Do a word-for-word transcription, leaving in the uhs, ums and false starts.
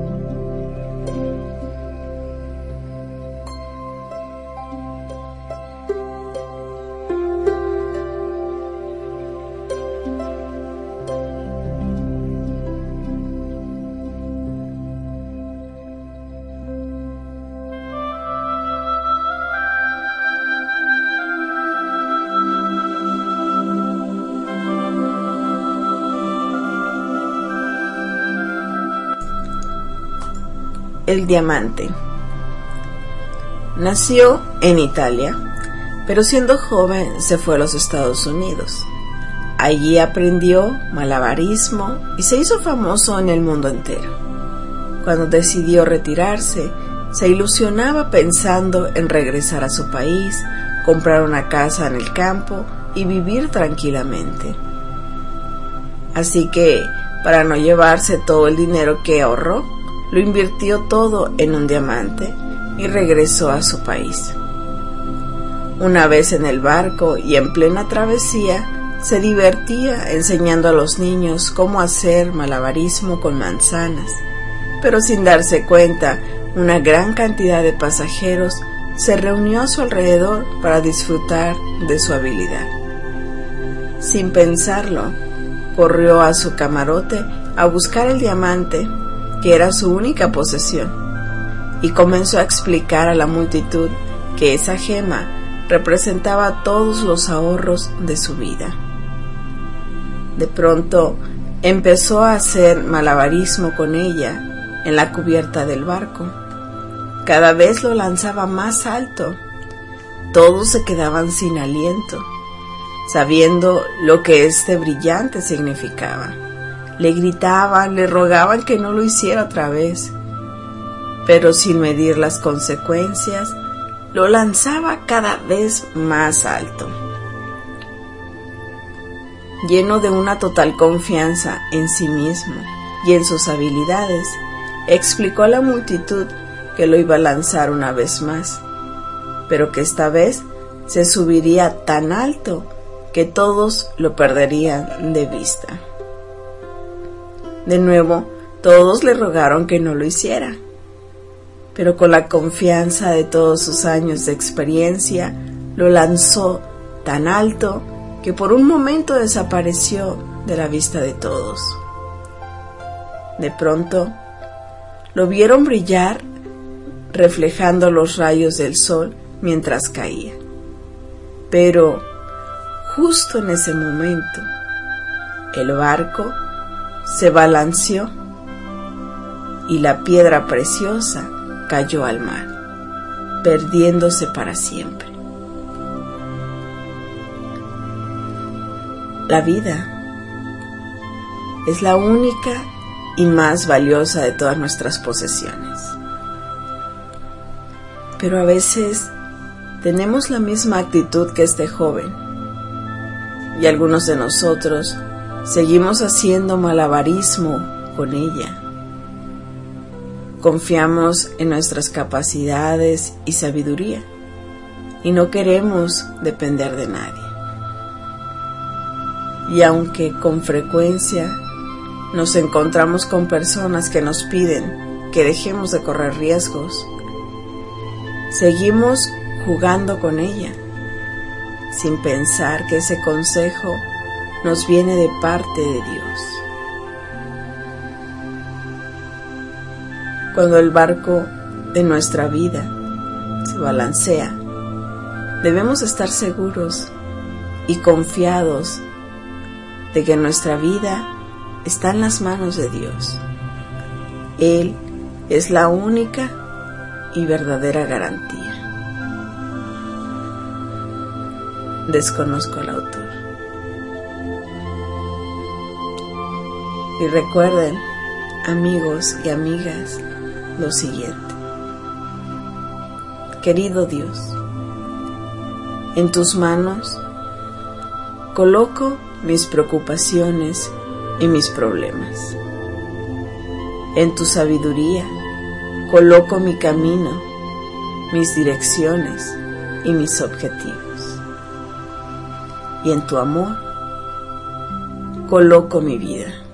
El diamante. Nació en Italia, pero siendo joven se fue a los Estados Unidos. Allí aprendió malabarismo y se hizo famoso en el mundo entero. Cuando decidió retirarse, se ilusionaba pensando en regresar a su país, comprar una casa en el campo y vivir tranquilamente. Así que, para no llevarse todo el dinero que ahorró, lo invirtió todo en un diamante y regresó a su país. Una vez en el barco y en plena travesía, se divertía enseñando a los niños cómo hacer malabarismo con manzanas, pero sin darse cuenta, una gran cantidad de pasajeros se reunió a su alrededor para disfrutar de su habilidad. Sin pensarlo, corrió a su camarote a buscar el diamante, que era su única posesión, y comenzó a explicar a la multitud que esa gema representaba todos los ahorros de su vida. De pronto empezó a hacer malabarismo con ella en la cubierta del barco. Cada vez lo lanzaba más alto. Todos se quedaban sin aliento, sabiendo lo que este brillante significaba. Le gritaban, le rogaban que no lo hiciera otra vez, pero sin medir las consecuencias, lo lanzaba cada vez más alto. Lleno de una total confianza en sí mismo y en sus habilidades, explicó a la multitud que lo iba a lanzar una vez más, pero que esta vez se subiría tan alto que todos lo perderían de vista. De nuevo, todos le rogaron que no lo hiciera, pero con la confianza de todos sus años de experiencia, lo lanzó tan alto que por un momento desapareció de la vista de todos. De pronto, lo vieron brillar, reflejando los rayos del sol mientras caía. Pero, justo en ese momento, el barco se balanceó y la piedra preciosa cayó al mar, perdiéndose para siempre. La vida es la única y más valiosa de todas nuestras posesiones. Pero a veces tenemos la misma actitud que este joven, y algunos de nosotros seguimos haciendo malabarismo con ella. Confiamos en nuestras capacidades y sabiduría y no queremos depender de nadie. Y aunque con frecuencia nos encontramos con personas que nos piden que dejemos de correr riesgos, seguimos jugando con ella, sin pensar que ese consejo nos viene de parte de Dios. Cuando el barco de nuestra vida se balancea, debemos estar seguros y confiados de que nuestra vida está en las manos de Dios. Él es la única y verdadera garantía. Desconozco al autor. Y recuerden, amigos y amigas, lo siguiente. Querido Dios, en tus manos coloco mis preocupaciones y mis problemas. En tu sabiduría coloco mi camino, mis direcciones y mis objetivos. Y en tu amor coloco mi vida.